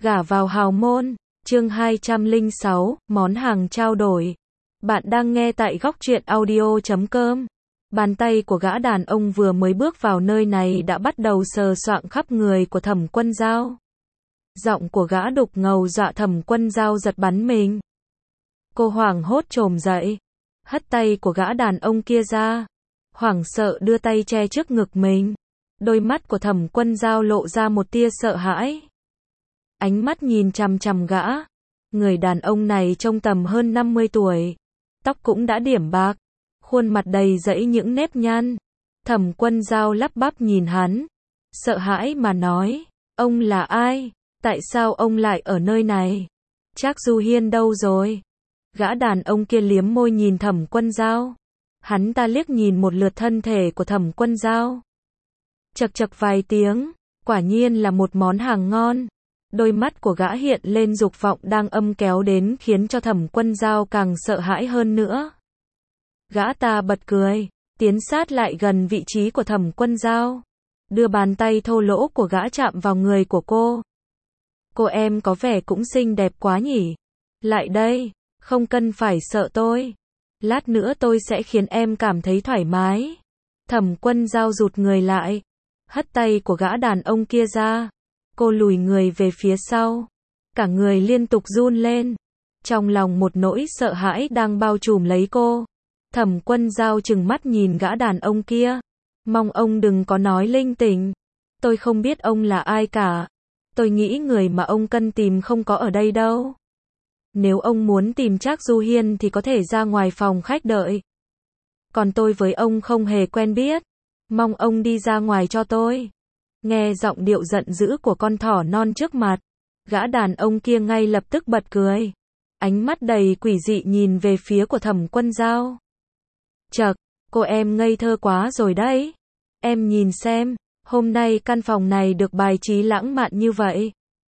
Gả vào hào môn, chương 206, món hàng trao đổi. Bạn đang nghe tại góc truyện audio.com. Bàn tay của gã đàn ông vừa mới bước vào nơi này đã bắt đầu sờ soạng khắp người của Thẩm Quân Dao. Giọng của gã đục ngầu dọa Thẩm Quân Dao giật bắn mình. Cô hoảng hốt chồm dậy, hất tay của gã đàn ông kia ra, hoảng sợ đưa tay che trước ngực mình. Đôi mắt của Thẩm Quân Dao lộ ra một tia sợ hãi. Ánh mắt nhìn chằm chằm gã. Người đàn ông này trông tầm hơn 50 tuổi. Tóc cũng đã điểm bạc. Khuôn mặt đầy rẫy những nếp nhăn. Thẩm Quân Dao lắp bắp nhìn hắn. Sợ hãi mà nói. Ông là ai? Tại sao ông lại ở nơi này? Trác Du Hiên đâu rồi? Gã đàn ông kia liếm môi nhìn Thẩm Quân Dao. Hắn ta liếc nhìn một lượt thân thể của Thẩm Quân Dao. Chậc chậc vài tiếng. Quả nhiên là một món hàng ngon. Đôi mắt của gã hiện lên dục vọng đang âm kéo đến khiến cho Thẩm Quân Dao càng sợ hãi hơn nữa. Gã ta bật cười, tiến sát lại gần vị trí của Thẩm Quân Dao, đưa bàn tay thô lỗ của gã chạm vào người của cô. Cô em có vẻ cũng xinh đẹp quá nhỉ. Lại đây, không cần phải sợ tôi. Lát nữa tôi sẽ khiến em cảm thấy thoải mái. Thẩm Quân Dao rụt người lại, hất tay của gã đàn ông kia ra. Cô lùi người về phía sau. Cả người liên tục run lên. Trong lòng một nỗi sợ hãi đang bao trùm lấy cô. Thẩm Quân Dao trừng mắt nhìn gã đàn ông kia. Mong ông đừng có nói linh tinh. Tôi không biết ông là ai cả. Tôi nghĩ người mà ông cần tìm không có ở đây đâu. Nếu ông muốn tìm Trác Du Hiên thì có thể ra ngoài phòng khách đợi. Còn tôi với ông không hề quen biết. Mong ông đi ra ngoài cho tôi. Nghe giọng điệu giận dữ của con thỏ non trước mặt, gã đàn ông kia ngay lập tức bật cười. Ánh mắt đầy quỷ dị nhìn về phía của Thẩm Quân Dao. Chậc, cô em ngây thơ quá rồi đấy. Em nhìn xem, hôm nay căn phòng này được bài trí lãng mạn như vậy.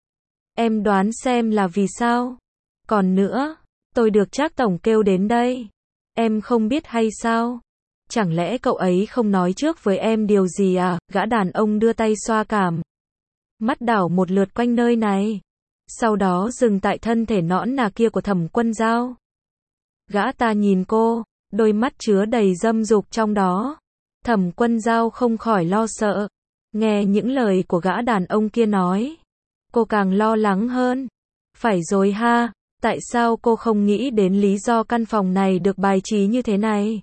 Em đoán xem là vì sao? Còn nữa, tôi được Trác tổng kêu đến đây. Em không biết hay sao? Chẳng lẽ cậu ấy không nói trước với em điều gì à? Gã đàn ông đưa tay xoa cảm. Mắt đảo một lượt quanh nơi này. Sau đó dừng tại thân thể nõn nà kia của Thẩm Quân Dao. Gã ta nhìn cô, đôi mắt chứa đầy dâm dục trong đó. Thẩm Quân Dao không khỏi lo sợ. Nghe những lời của gã đàn ông kia nói, cô càng lo lắng hơn. Phải rồi ha, tại sao cô không nghĩ đến lý do căn phòng này được bài trí như thế này?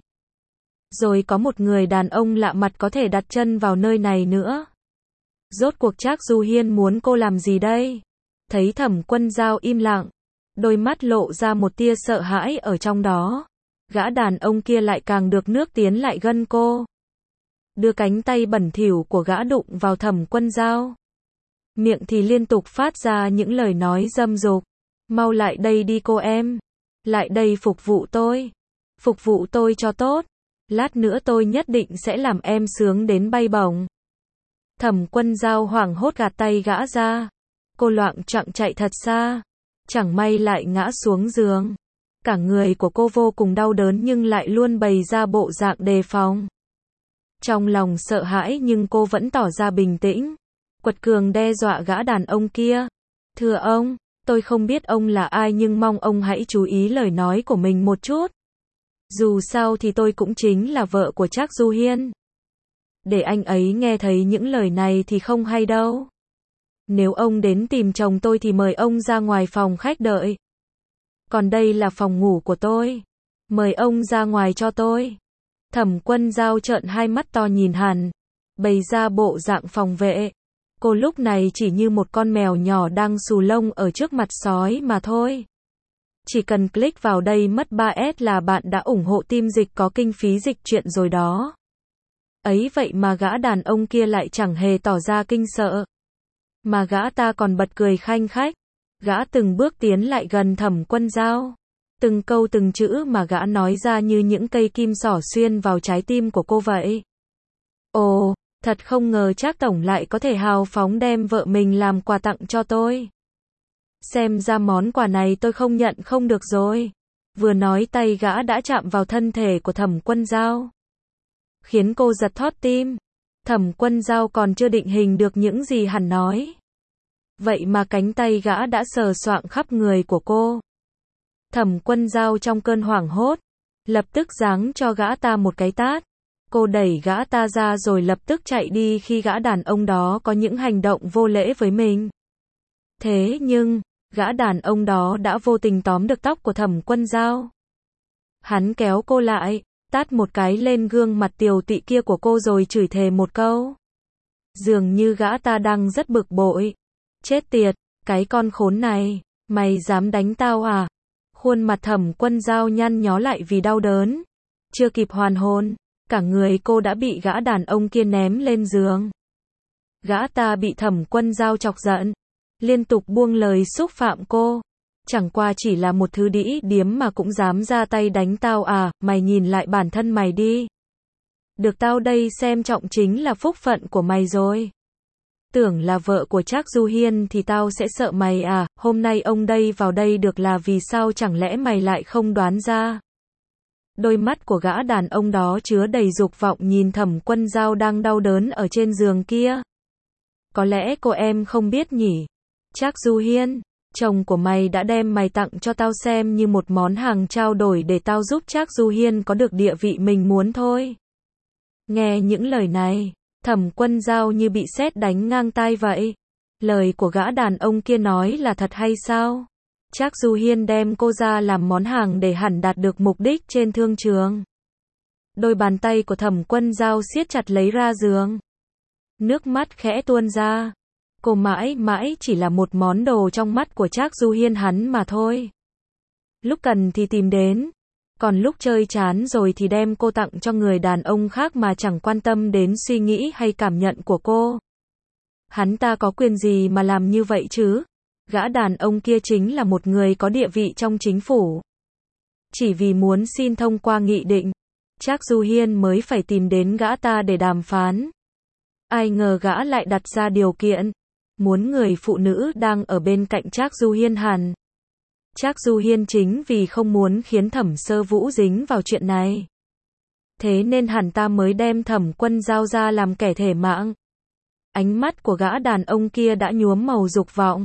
Rồi có một người đàn ông lạ mặt có thể đặt chân vào nơi này nữa. Rốt cuộc Trác Du Hiên muốn cô làm gì đây? Thấy Thẩm Quân Dao im lặng, đôi mắt lộ ra một tia sợ hãi ở trong đó. Gã đàn ông kia lại càng được nước tiến lại gần cô. Đưa cánh tay bẩn thỉu của gã đụng vào Thẩm Quân Dao. Miệng thì liên tục phát ra những lời nói dâm dục. Mau lại đây đi cô em. Lại đây phục vụ tôi. Phục vụ tôi cho tốt. Lát nữa tôi nhất định sẽ làm em sướng đến bay bổng. Thẩm Quân Dao hoảng hốt gạt tay gã ra. Cô loạng choạng chạy thật xa. Chẳng may lại ngã xuống giường. Cả người của cô vô cùng đau đớn nhưng lại luôn bày ra bộ dạng đề phòng. Trong lòng sợ hãi nhưng cô vẫn tỏ ra bình tĩnh. Quật cường đe dọa gã đàn ông kia. Thưa ông, tôi không biết ông là ai nhưng mong ông hãy chú ý lời nói của mình một chút. Dù sao thì tôi cũng chính là vợ của Trác Du Hiên. Để anh ấy nghe thấy những lời này thì không hay đâu. Nếu ông đến tìm chồng tôi thì mời ông ra ngoài phòng khách đợi. Còn đây là phòng ngủ của tôi. Mời ông ra ngoài cho tôi. Thẩm Quân Dao trợn hai mắt to nhìn hắn, bày ra bộ dạng phòng vệ. Cô lúc này chỉ như một con mèo nhỏ đang xù lông ở trước mặt sói mà thôi. Chỉ cần click vào đây mất 3S là bạn đã ủng hộ team dịch có kinh phí dịch truyện rồi đó. Ấy vậy mà gã đàn ông kia lại chẳng hề tỏ ra kinh sợ. Mà gã ta còn bật cười khanh khách. Gã từng bước tiến lại gần Thẩm Quân Dao. Từng câu từng chữ mà gã nói ra như những cây kim xỏ xuyên vào trái tim của cô vậy. Ồ, thật không ngờ Trác tổng lại có thể hào phóng đem vợ mình làm quà tặng cho tôi. Xem ra món quà này tôi không nhận không được rồi. Vừa nói tay gã đã chạm vào thân thể của Thẩm Quân Dao, khiến cô giật thót tim. Thẩm Quân Dao còn chưa định hình được những gì hắn nói. Vậy mà cánh tay gã đã sờ soạng khắp người của cô. Thẩm Quân Dao trong cơn hoảng hốt, lập tức giáng cho gã ta một cái tát. Cô đẩy gã ta ra rồi lập tức chạy đi khi gã đàn ông đó có những hành động vô lễ với mình. Thế nhưng, gã đàn ông đó đã vô tình tóm được tóc của Thẩm Quân Dao. Hắn kéo cô lại, tát một cái lên gương mặt tiều tụy kia của cô rồi chửi thề một câu. Dường như gã ta đang rất bực bội. Chết tiệt, cái con khốn này, mày dám đánh tao à? Khuôn mặt Thẩm Quân Dao nhăn nhó lại vì đau đớn. Chưa kịp hoàn hồn, cả người cô đã bị gã đàn ông kia ném lên giường. Gã ta bị Thẩm Quân Dao chọc giận, liên tục buông lời xúc phạm cô. Chẳng qua chỉ là một thứ đĩ điếm mà cũng dám ra tay đánh tao à, mày nhìn lại bản thân mày đi. Được tao đây xem trọng chính là phúc phận của mày rồi. Tưởng là vợ của Trác Du Hiên thì tao sẽ sợ mày à, hôm nay ông đây vào đây được là vì sao, chẳng lẽ mày lại không đoán ra. Đôi mắt của gã đàn ông đó chứa đầy dục vọng nhìn Thẩm Quân Dao đang đau đớn ở trên giường kia. Có lẽ cô em không biết nhỉ. Trác Du Hiên, chồng của mày đã đem mày tặng cho tao xem như một món hàng trao đổi để tao giúp Trác Du Hiên có được địa vị mình muốn thôi. Nghe những lời này, Thẩm Quân Dao như bị sét đánh ngang tai vậy. Lời của gã đàn ông kia nói là thật hay sao? Trác Du Hiên đem cô ra làm món hàng để hẳn đạt được mục đích trên thương trường. Đôi bàn tay của Thẩm Quân Dao siết chặt lấy ra giường. Nước mắt khẽ tuôn ra. Cô mãi mãi chỉ là một món đồ trong mắt của Trác Du Hiên hắn mà thôi. Lúc cần thì tìm đến, còn lúc chơi chán rồi thì đem cô tặng cho người đàn ông khác mà chẳng quan tâm đến suy nghĩ hay cảm nhận của cô. Hắn ta có quyền gì mà làm như vậy chứ? Gã đàn ông kia chính là một người có địa vị trong chính phủ. Chỉ vì muốn xin thông qua nghị định, Trác Du Hiên mới phải tìm đến gã ta để đàm phán. Ai ngờ gã lại đặt ra điều kiện, muốn người phụ nữ đang ở bên cạnh Trác Du Hiên hẳn. Trác Du Hiên chính vì không muốn khiến Thẩm Sơ Vũ dính vào chuyện này. Thế nên hẳn ta mới đem Thẩm Quân Dao ra làm kẻ thể mạng. Ánh mắt của gã đàn ông kia đã nhuốm màu dục vọng.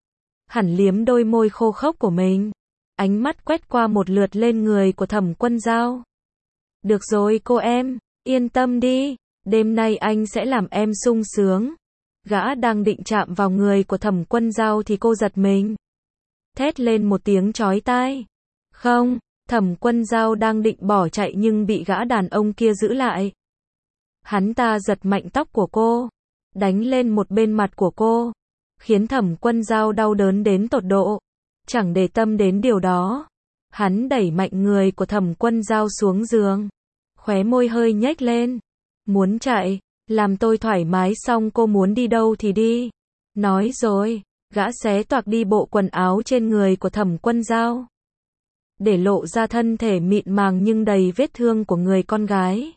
Hẳn liếm đôi môi khô khốc của mình. Ánh mắt quét qua một lượt lên người của Thẩm Quân Dao. Được rồi cô em, yên tâm đi, đêm nay anh sẽ làm em sung sướng. Gã đang định chạm vào người của Thẩm Quân Dao thì cô giật mình. Thét lên một tiếng chói tai. Không, Thẩm Quân Dao đang định bỏ chạy nhưng bị gã đàn ông kia giữ lại. Hắn ta giật mạnh tóc của cô, đánh lên một bên mặt của cô, khiến Thẩm Quân Dao đau đớn đến tột độ. Chẳng để tâm đến điều đó, hắn đẩy mạnh người của Thẩm Quân Dao xuống giường, khóe môi hơi nhếch lên. Muốn chạy, làm tôi thoải mái xong cô muốn đi đâu thì đi. Nói rồi, gã xé toạc đi bộ quần áo trên người của Thẩm Quân Dao, để lộ ra thân thể mịn màng nhưng đầy vết thương của người con gái.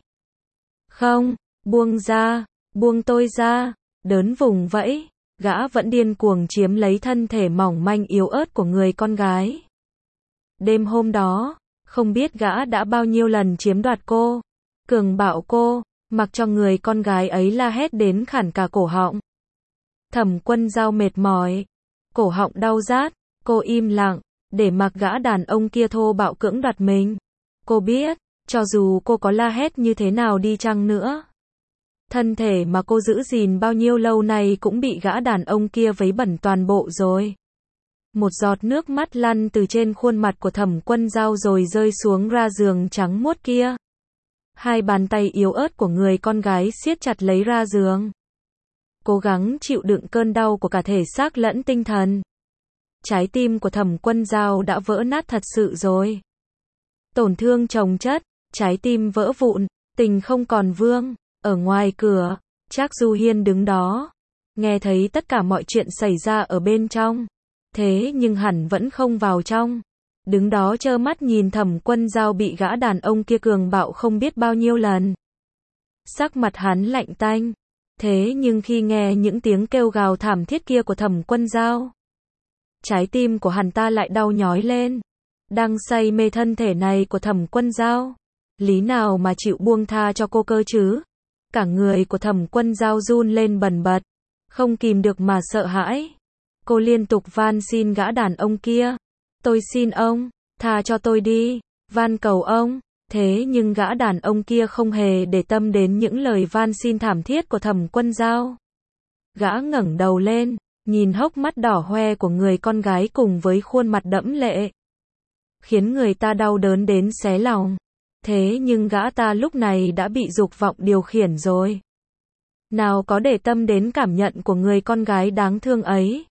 Không, buông ra, buông tôi ra, đớn vùng vẫy, gã vẫn điên cuồng chiếm lấy thân thể mỏng manh yếu ớt của người con gái. Đêm hôm đó, không biết gã đã bao nhiêu lần chiếm đoạt cô, cường bạo cô, mặc cho người con gái ấy la hét đến khản cả cổ họng. Thẩm Quân Dao mệt mỏi, cổ họng đau rát, cô im lặng, để mặc gã đàn ông kia thô bạo cưỡng đoạt mình. Cô biết, cho dù cô có la hét như thế nào đi chăng nữa, thân thể mà cô giữ gìn bao nhiêu lâu nay cũng bị gã đàn ông kia vấy bẩn toàn bộ rồi. Một giọt nước mắt lăn từ trên khuôn mặt của Thẩm Quân Dao rồi rơi xuống ra giường trắng muốt kia. Hai bàn tay yếu ớt của người con gái siết chặt lấy ra giường, cố gắng chịu đựng cơn đau của cả thể xác lẫn tinh thần. Trái tim của Thẩm Quân Dao đã vỡ nát thật sự rồi. Tổn thương chồng chất, trái tim vỡ vụn, tình không còn vương. Ở ngoài cửa, Trác Du Hiên đứng đó, nghe thấy tất cả mọi chuyện xảy ra ở bên trong. Thế nhưng hẳn vẫn không vào trong. Đứng đó trơ mắt nhìn Thẩm Quân Dao bị gã đàn ông kia cường bạo không biết bao nhiêu lần. Sắc mặt hắn lạnh tanh. Thế nhưng khi nghe những tiếng kêu gào thảm thiết kia của Thẩm Quân Dao, trái tim của hắn ta lại đau nhói lên. Đang say mê thân thể này của Thẩm Quân Dao, lý nào mà chịu buông tha cho cô cơ chứ? Cả người của Thẩm Quân Dao run lên bần bật, không kìm được mà sợ hãi. Cô liên tục van xin gã đàn ông kia. Tôi xin ông, tha cho tôi đi, van cầu ông. Thế nhưng gã đàn ông kia không hề để tâm đến những lời van xin thảm thiết của Thẩm Quân Dao. Gã ngẩng đầu lên, nhìn hốc mắt đỏ hoe của người con gái cùng với khuôn mặt đẫm lệ, khiến người ta đau đớn đến xé lòng. Thế nhưng gã ta lúc này đã bị dục vọng điều khiển rồi. Nào có để tâm đến cảm nhận của người con gái đáng thương ấy.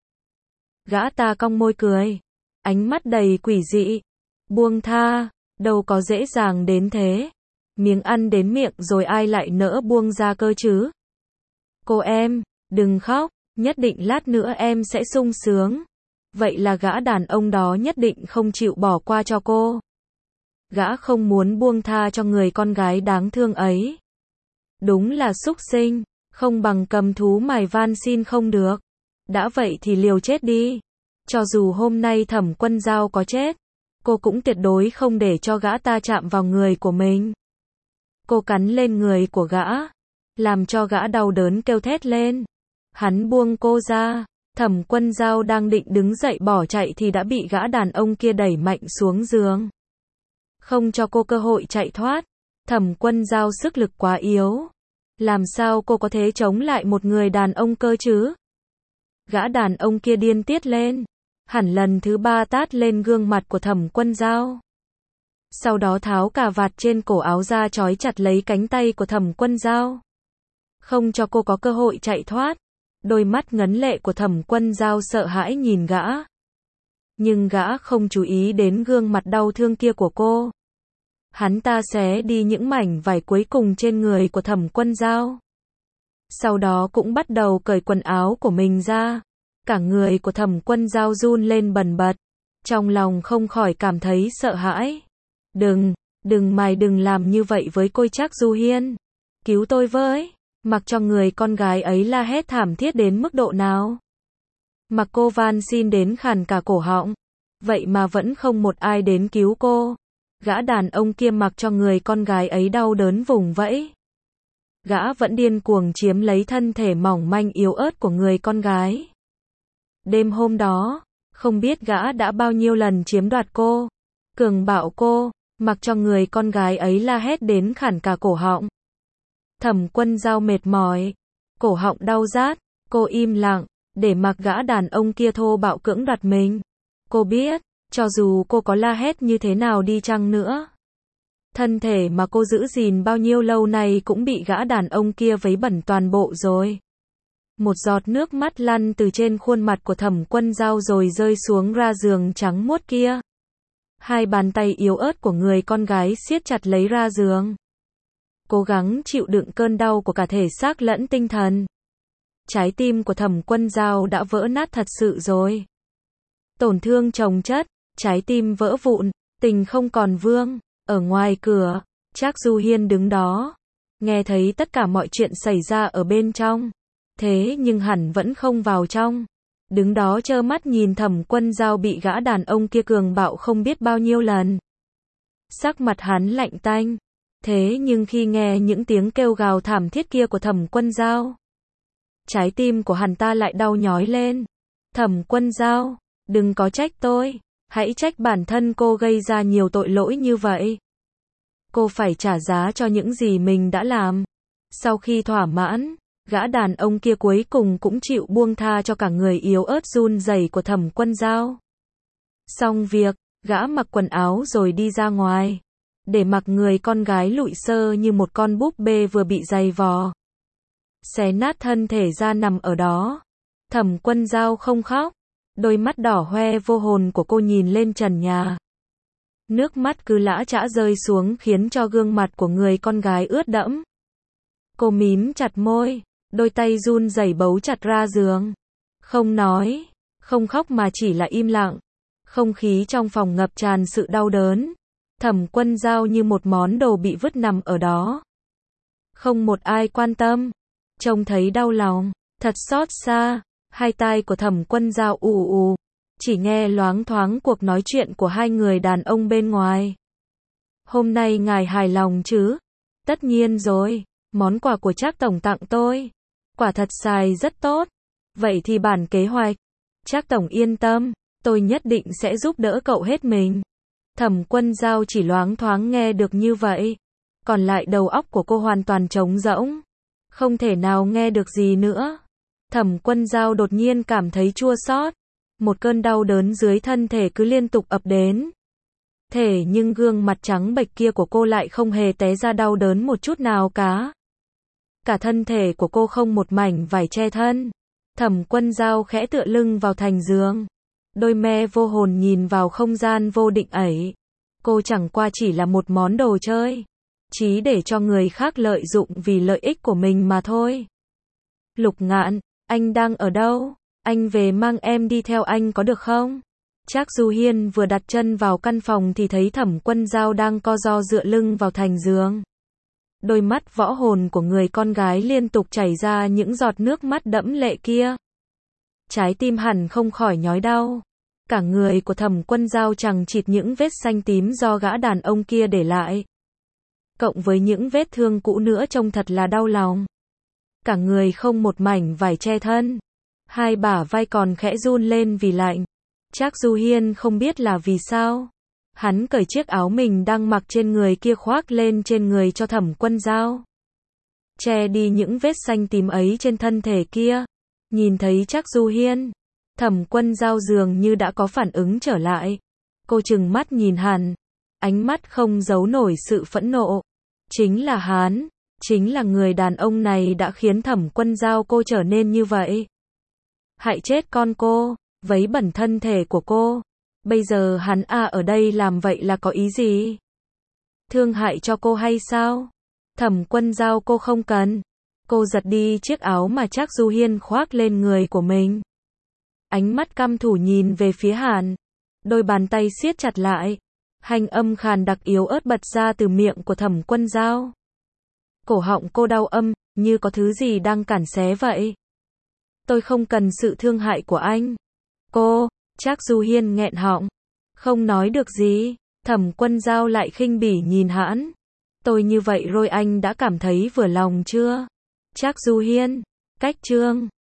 Gã ta cong môi cười, ánh mắt đầy quỷ dị. Buông tha, đâu có dễ dàng đến thế. Miếng ăn đến miệng rồi ai lại nỡ buông ra cơ chứ. Cô em, đừng khóc, nhất định lát nữa em sẽ sung sướng. Vậy là gã đàn ông đó nhất định không chịu bỏ qua cho cô. Gã không muốn buông tha cho người con gái đáng thương ấy. Đúng là súc sinh, không bằng cầm thú mài van xin không được. Đã vậy thì liều chết đi. Cho dù hôm nay Thẩm Quân Dao có chết, cô cũng tuyệt đối không để cho gã ta chạm vào người của mình. Cô cắn lên người của gã, làm cho gã đau đớn kêu thét lên. Hắn buông cô ra. Thẩm Quân Dao đang định đứng dậy bỏ chạy thì đã bị gã đàn ông kia đẩy mạnh xuống giường. Không cho cô cơ hội chạy thoát. Thẩm Quân Dao sức lực quá yếu. Làm sao cô có thể chống lại một người đàn ông cơ chứ? Gã đàn ông kia điên tiết lên. Hẳn lần thứ 3 tát lên gương mặt của Thẩm Quân Dao. Sau đó tháo cà vạt trên cổ áo ra trói chặt lấy cánh tay của Thẩm Quân Dao. Không cho cô có cơ hội chạy thoát. Đôi mắt ngấn lệ của Thẩm Quân Dao sợ hãi nhìn gã. Nhưng gã không chú ý đến gương mặt đau thương kia của cô. Hắn ta xé đi những mảnh vải cuối cùng trên người của Thẩm Quân Dao. Sau đó cũng bắt đầu cởi quần áo của mình ra. Cả người của Thẩm Quân Dao run lên bần bật. Trong lòng không khỏi cảm thấy sợ hãi. Mày đừng làm như vậy với cô Trác Du Hiên. Cứu tôi với. Mặc cho người con gái ấy la hét thảm thiết đến mức độ nào. Mặc cô van xin đến khàn cả cổ họng. Vậy mà vẫn không một ai đến cứu cô. Gã đàn ông kia mặc cho người con gái ấy đau đớn vùng vẫy. Gã vẫn điên cuồng chiếm lấy thân thể mỏng manh yếu ớt của người con gái. Đêm hôm đó, không biết gã đã bao nhiêu lần chiếm đoạt cô, cường bạo cô, mặc cho người con gái ấy la hét đến khản cả cổ họng. Thẩm Quân Dao mệt mỏi, cổ họng đau rát, cô im lặng, để mặc gã đàn ông kia thô bạo cưỡng đoạt mình. Cô biết, cho dù cô có la hét như thế nào đi chăng nữa, thân thể mà cô giữ gìn bao nhiêu lâu nay cũng bị gã đàn ông kia vấy bẩn toàn bộ rồi. Một giọt nước mắt lăn từ trên khuôn mặt của Thẩm Quân Dao rồi rơi xuống ra giường trắng muốt kia. Hai bàn tay yếu ớt của người con gái siết chặt lấy ra giường. Cố gắng chịu đựng cơn đau của cả thể xác lẫn tinh thần. Trái tim của Thẩm Quân Dao đã vỡ nát thật sự rồi. Tổn thương chồng chất, trái tim vỡ vụn, tình không còn vương. Ở ngoài cửa, Trác Du Hiên đứng đó, nghe thấy tất cả mọi chuyện xảy ra ở bên trong. Thế nhưng hẳn vẫn không vào trong. Đứng đó trơ mắt nhìn Thẩm Quân Dao bị gã đàn ông kia cường bạo không biết bao nhiêu lần. Sắc mặt hắn lạnh tanh. Thế nhưng khi nghe những tiếng kêu gào thảm thiết kia của Thẩm Quân Dao, trái tim của hắn ta lại đau nhói lên. Thẩm Quân Dao, đừng có trách tôi, hãy trách bản thân cô gây ra nhiều tội lỗi như vậy. Cô phải trả giá cho những gì mình đã làm. Sau khi thỏa mãn, gã đàn ông kia cuối cùng cũng chịu buông tha cho cả người yếu ớt run rẩy của Thẩm Quân Dao. Xong việc, gã mặc quần áo rồi đi ra ngoài, để mặc người con gái lụi xơ như một con búp bê vừa bị giày vò, xé nát thân thể ra nằm ở đó. Thẩm Quân Dao không khóc, đôi mắt đỏ hoe vô hồn của cô nhìn lên trần nhà. Nước mắt cứ lã chã rơi xuống khiến cho gương mặt của người con gái ướt đẫm. Cô mím chặt môi, đôi tay run rẩy bấu chặt ra giường. Không nói, không khóc mà chỉ là im lặng. Không khí trong phòng ngập tràn sự đau đớn. Thẩm Quân Dao như một món đồ bị vứt nằm ở đó. Không một ai quan tâm. Trông thấy đau lòng, thật xót xa. Hai tai của Thẩm Quân Dao ù ù. Chỉ nghe loáng thoáng cuộc nói chuyện của hai người đàn ông bên ngoài. Hôm nay ngài hài lòng chứ? Tất nhiên rồi, món quà của Trác tổng tặng tôi. Quả thật xài rất tốt. Vậy thì bản kế hoạch Trác tổng yên tâm, tôi nhất định sẽ giúp đỡ cậu hết mình. Thẩm Quân Dao chỉ loáng thoáng nghe được như vậy. Còn lại đầu óc của cô hoàn toàn trống rỗng. Không thể nào nghe được gì nữa. Thẩm Quân Dao đột nhiên cảm thấy chua xót. Một cơn đau đớn dưới thân thể cứ liên tục ập đến. Thế nhưng gương mặt trắng bệch kia của cô lại không hề té ra đau đớn một chút nào cả. Cả thân thể của cô không một mảnh vải che thân. Thẩm Quân Dao khẽ tựa lưng vào thành giường. Đôi me vô hồn nhìn vào không gian vô định ấy. Cô chẳng qua chỉ là một món đồ chơi. Chỉ để cho người khác lợi dụng vì lợi ích của mình mà thôi. Lục Ngạn, anh đang ở đâu? Anh về mang em đi theo anh có được không? Trác Du Hiên vừa đặt chân vào căn phòng thì thấy Thẩm Quân Dao đang co ro dựa lưng vào thành giường. Đôi mắt võ hồn của người con gái liên tục chảy ra những giọt nước mắt đẫm lệ kia. Trái tim hẳn không khỏi nhói đau. Cả người của Thẩm Quân Dao chằng chịt những vết xanh tím do gã đàn ông kia để lại. Cộng với những vết thương cũ nữa trông thật là đau lòng. Cả người không một mảnh vải che thân. Hai bả vai còn khẽ run lên vì lạnh. Trác Du Hiên không biết là vì sao. Hắn cởi chiếc áo mình đang mặc trên người kia khoác lên trên người cho Thẩm Quân Dao. Che đi những vết xanh tím ấy trên thân thể kia. Nhìn thấy Trác Du Hiên, Thẩm Quân Dao dường như đã có phản ứng trở lại. Cô trừng mắt nhìn hắn. Ánh mắt không giấu nổi sự phẫn nộ. Chính là hắn. Chính là người đàn ông này đã khiến Thẩm Quân Dao cô trở nên như vậy. Hại chết con cô, vấy bẩn thân thể của cô. Bây giờ hắn ở đây làm vậy là có ý gì? Thương hại cho cô hay sao? Thẩm Quân Dao cô không cần. Cô giật đi chiếc áo mà Trác Du Hiên khoác lên người của mình. Ánh mắt căm thù nhìn về phía hắn. Đôi bàn tay siết chặt lại. Hành âm khàn đặc yếu ớt bật ra từ miệng của Thẩm Quân Dao. Cổ họng cô đau như có thứ gì đang cản xé vậy. Tôi không cần sự thương hại của anh. Cô, Trác Du Hiên nghẹn họng. Không nói được gì. Thẩm Quân Dao lại khinh bỉ nhìn hắn. Tôi như vậy rồi anh đã cảm thấy vừa lòng chưa? Trác Du Hiên, cách chương